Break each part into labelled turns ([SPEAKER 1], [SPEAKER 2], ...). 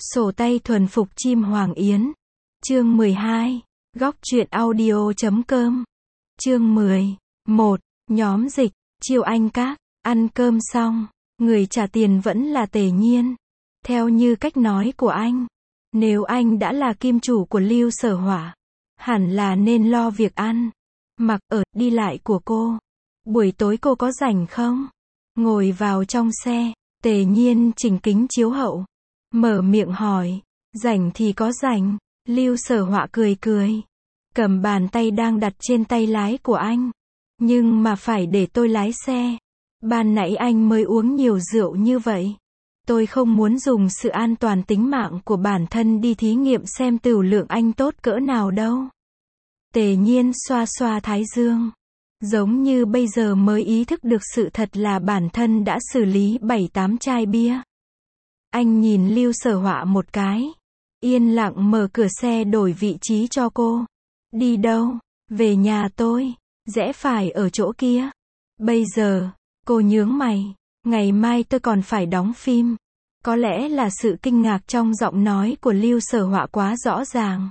[SPEAKER 1] Sổ tay thuần phục chim hoàng yến. Chương 12. Góc truyện audio.com. Chương 10. 1. Nhóm dịch. Chiêu Anh Các. Ăn cơm xong, người trả tiền vẫn là Tề Nhiên. Theo như cách nói của anh, nếu anh đã là kim chủ của Lưu Sở Hỏa, hẳn là nên lo việc ăn, mặc, ở, đi lại của cô. Buổi tối cô có rảnh không? Ngồi vào trong xe, Tề Nhiên chỉnh kính chiếu hậu, mở miệng hỏi. Rảnh thì có rảnh. Lưu Sở Hỏa cười cười, cầm bàn tay đang đặt trên tay lái của anh. Nhưng mà phải để tôi lái xe. Ban nãy anh mới uống nhiều rượu như vậy. Tôi không muốn dùng sự an toàn tính mạng của bản thân đi thí nghiệm xem tửu lượng anh tốt cỡ nào đâu. Tề Nhiên xoa xoa thái dương, giống như bây giờ mới ý thức được sự thật là bản thân đã xử lý 7-8 chai bia. Anh nhìn Lưu Sở Hỏa một cái, yên lặng mở cửa xe đổi vị trí cho cô. Đi đâu? Về nhà tôi. Rẽ phải ở chỗ kia. Bây giờ, cô nhướng mày. Ngày mai tôi còn phải đóng phim. Có lẽ là sự kinh ngạc trong giọng nói của Lưu Sở Hỏa quá rõ ràng.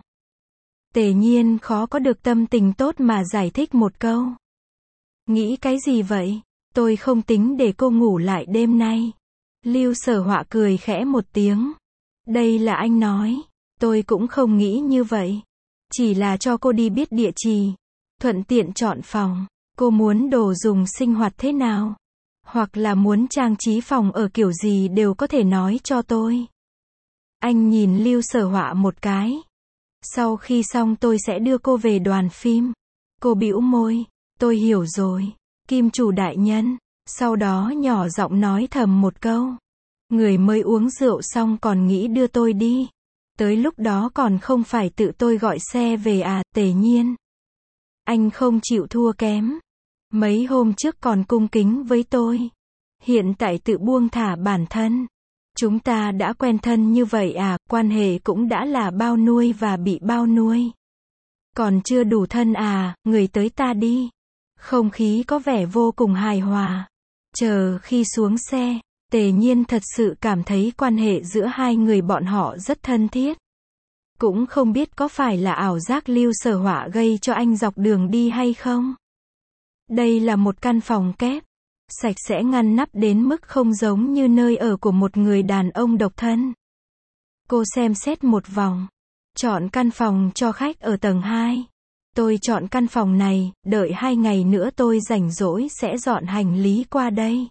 [SPEAKER 1] Tề Nhiên khó có được tâm tình tốt mà giải thích một câu. Nghĩ cái gì vậy? Tôi không tính để cô ngủ lại đêm nay. Lưu Sở Hỏa cười khẽ một tiếng. Đây là anh nói. Tôi cũng không nghĩ như vậy. Chỉ là cho cô đi biết địa chỉ, thuận tiện chọn phòng. Cô muốn đồ dùng sinh hoạt thế nào? Hoặc là muốn trang trí phòng ở kiểu gì đều có thể nói cho tôi. Anh nhìn Lưu Sở Hỏa một cái. Sau khi xong tôi sẽ đưa cô về đoàn phim. Cô bĩu môi. Tôi hiểu rồi. Kim chủ đại nhân. Sau đó nhỏ giọng nói thầm một câu. Người mới uống rượu xong còn nghĩ đưa tôi đi. Tới lúc đó còn không phải tự tôi gọi xe về à? Tề Nhiên. Anh không chịu thua kém. Mấy hôm trước còn cung kính với tôi. Hiện tại tự buông thả bản thân. Chúng ta đã quen thân như vậy à? Quan hệ cũng đã là bao nuôi và bị bao nuôi. Còn chưa đủ thân à? Người tới ta đi. Không khí có vẻ vô cùng hài hòa. Chờ khi xuống xe, Tề Nhiên thật sự cảm thấy quan hệ giữa hai người bọn họ rất thân thiết. Cũng không biết có phải là ảo giác Lưu Sở Hỏa gây cho anh dọc đường đi hay không. Đây là một căn phòng kép, sạch sẽ ngăn nắp đến mức không giống như nơi ở của một người đàn ông độc thân. Cô xem xét một vòng, chọn căn phòng cho khách ở tầng 2. Tôi chọn căn phòng này, đợi 2 ngày nữa tôi rảnh rỗi sẽ dọn hành lý qua đây.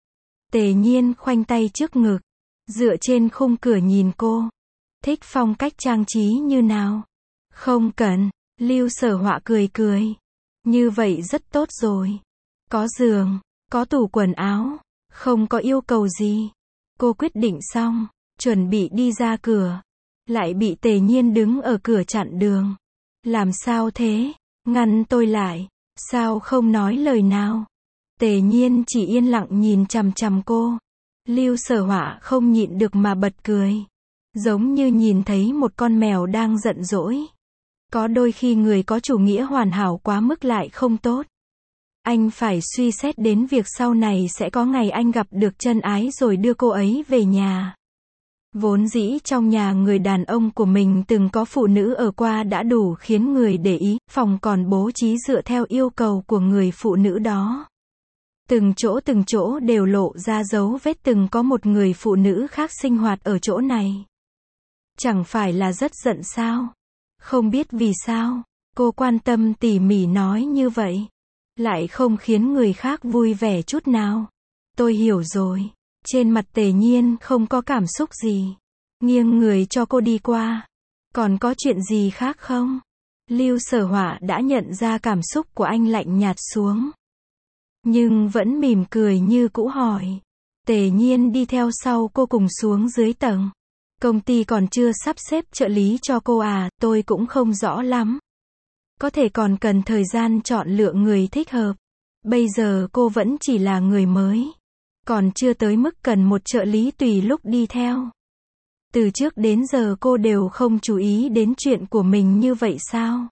[SPEAKER 1] Tề Nhiên khoanh tay trước ngực, dựa trên khung cửa nhìn cô. Thích phong cách trang trí như nào? Không cần. Lưu Sở Hỏa cười cười. Như vậy rất tốt rồi. Có giường, có tủ quần áo, không có yêu cầu gì. Cô quyết định xong, chuẩn bị đi ra cửa. Lại bị Tề Nhiên đứng ở cửa chặn đường. Làm sao thế? Ngăn tôi lại. Sao không nói lời nào? Tề Nhiên chỉ yên lặng nhìn chằm chằm cô. Lưu Sở Hỏa không nhịn được mà bật cười. Giống như nhìn thấy một con mèo đang giận dỗi. Có đôi khi người có chủ nghĩa hoàn hảo quá mức lại không tốt. Anh phải suy xét đến việc sau này sẽ có ngày anh gặp được chân ái rồi đưa cô ấy về nhà. Vốn dĩ trong nhà người đàn ông của mình từng có phụ nữ ở qua đã đủ khiến người để ý, phòng còn bố trí dựa theo yêu cầu của người phụ nữ đó. Từng chỗ đều lộ ra dấu vết từng có một người phụ nữ khác sinh hoạt ở chỗ này. Chẳng phải là rất giận sao? Không biết vì sao, cô quan tâm tỉ mỉ nói như vậy. Lại không khiến người khác vui vẻ chút nào. Tôi hiểu rồi. Trên mặt Tề Nhiên không có cảm xúc gì. Nghiêng người cho cô đi qua. Còn có chuyện gì khác không? Lưu Sở Hỏa đã nhận ra cảm xúc của anh lạnh nhạt xuống. Nhưng vẫn mỉm cười như cũ hỏi. Tề Nhiên đi theo sau cô cùng xuống dưới tầng. Công ty còn chưa sắp xếp trợ lý cho cô à? Tôi cũng không rõ lắm. Có thể còn cần thời gian chọn lựa người thích hợp. Bây giờ cô vẫn chỉ là người mới. Còn chưa tới mức cần một trợ lý tùy lúc đi theo. Từ trước đến giờ cô đều không chú ý đến chuyện của mình như vậy sao?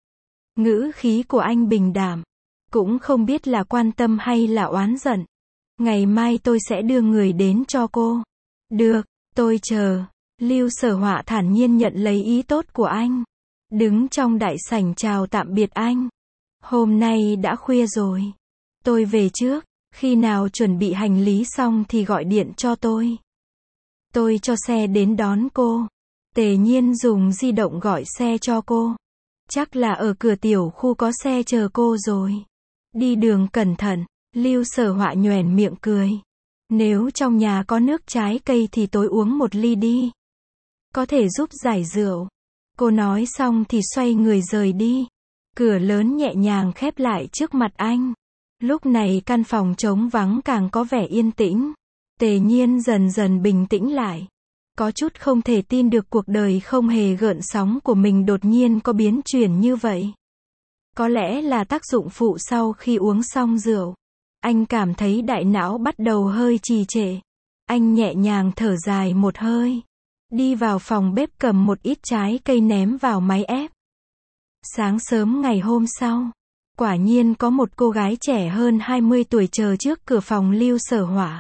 [SPEAKER 1] Ngữ khí của anh bình đạm. Cũng không biết là quan tâm hay là oán giận. Ngày mai tôi sẽ đưa người đến cho cô. Được, tôi chờ. Lưu Sở Họa thản nhiên nhận lấy ý tốt của anh. Đứng trong đại sảnh chào tạm biệt anh. Hôm nay đã khuya rồi. Tôi về trước. Khi nào chuẩn bị hành lý xong thì gọi điện cho tôi. Tôi cho xe đến đón cô. Tề Nhiên dùng di động gọi xe cho cô. Chắc là ở cửa tiểu khu có xe chờ cô rồi. Đi đường cẩn thận. Lưu Sở Họa nhoẻn miệng cười. Nếu trong nhà có nước trái cây thì tối uống một ly đi. Có thể giúp giải rượu. Cô nói xong thì xoay người rời đi. Cửa lớn nhẹ nhàng khép lại trước mặt anh. Lúc này căn phòng trống vắng càng có vẻ yên tĩnh. Tề Nhiên dần dần bình tĩnh lại. Có chút không thể tin được cuộc đời không hề gợn sóng của mình đột nhiên có biến chuyển như vậy. Có lẽ là tác dụng phụ sau khi uống xong rượu. Anh cảm thấy đại não bắt đầu hơi trì trệ. Anh nhẹ nhàng thở dài một hơi. Đi vào phòng bếp cầm một ít trái cây ném vào máy ép. Sáng sớm ngày hôm sau, quả nhiên có một cô gái trẻ hơn 20 tuổi chờ trước cửa phòng Lưu Sở Họa.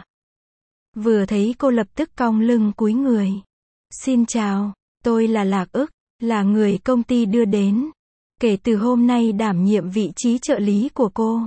[SPEAKER 1] Vừa thấy cô lập tức cong lưng cúi người. Xin chào, tôi là Lạc Ức, là người công ty đưa đến. Kể từ hôm nay đảm nhiệm vị trí trợ lý của cô.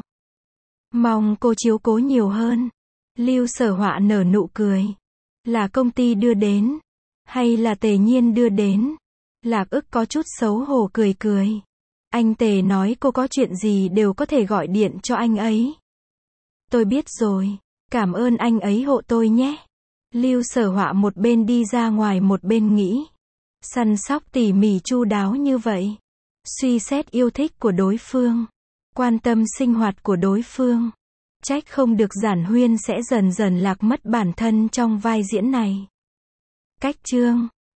[SPEAKER 1] Mong cô chiếu cố nhiều hơn. Lưu Sở Họa nở nụ cười. Là công ty đưa đến, hay là Tề Nhiên đưa đến? Lạc Ức có chút xấu hổ cười cười. Anh Tề nói cô có chuyện gì đều có thể gọi điện cho anh ấy. Tôi biết rồi, cảm ơn anh ấy hộ tôi nhé. Lưu Sở Họa một bên đi ra ngoài một bên nghĩ. Săn sóc tỉ mỉ chu đáo như vậy. Suy xét yêu thích của đối phương. Quan tâm sinh hoạt của đối phương. Trách không được Giản Huyên sẽ dần dần lạc mất bản thân trong vai diễn này. Cách chương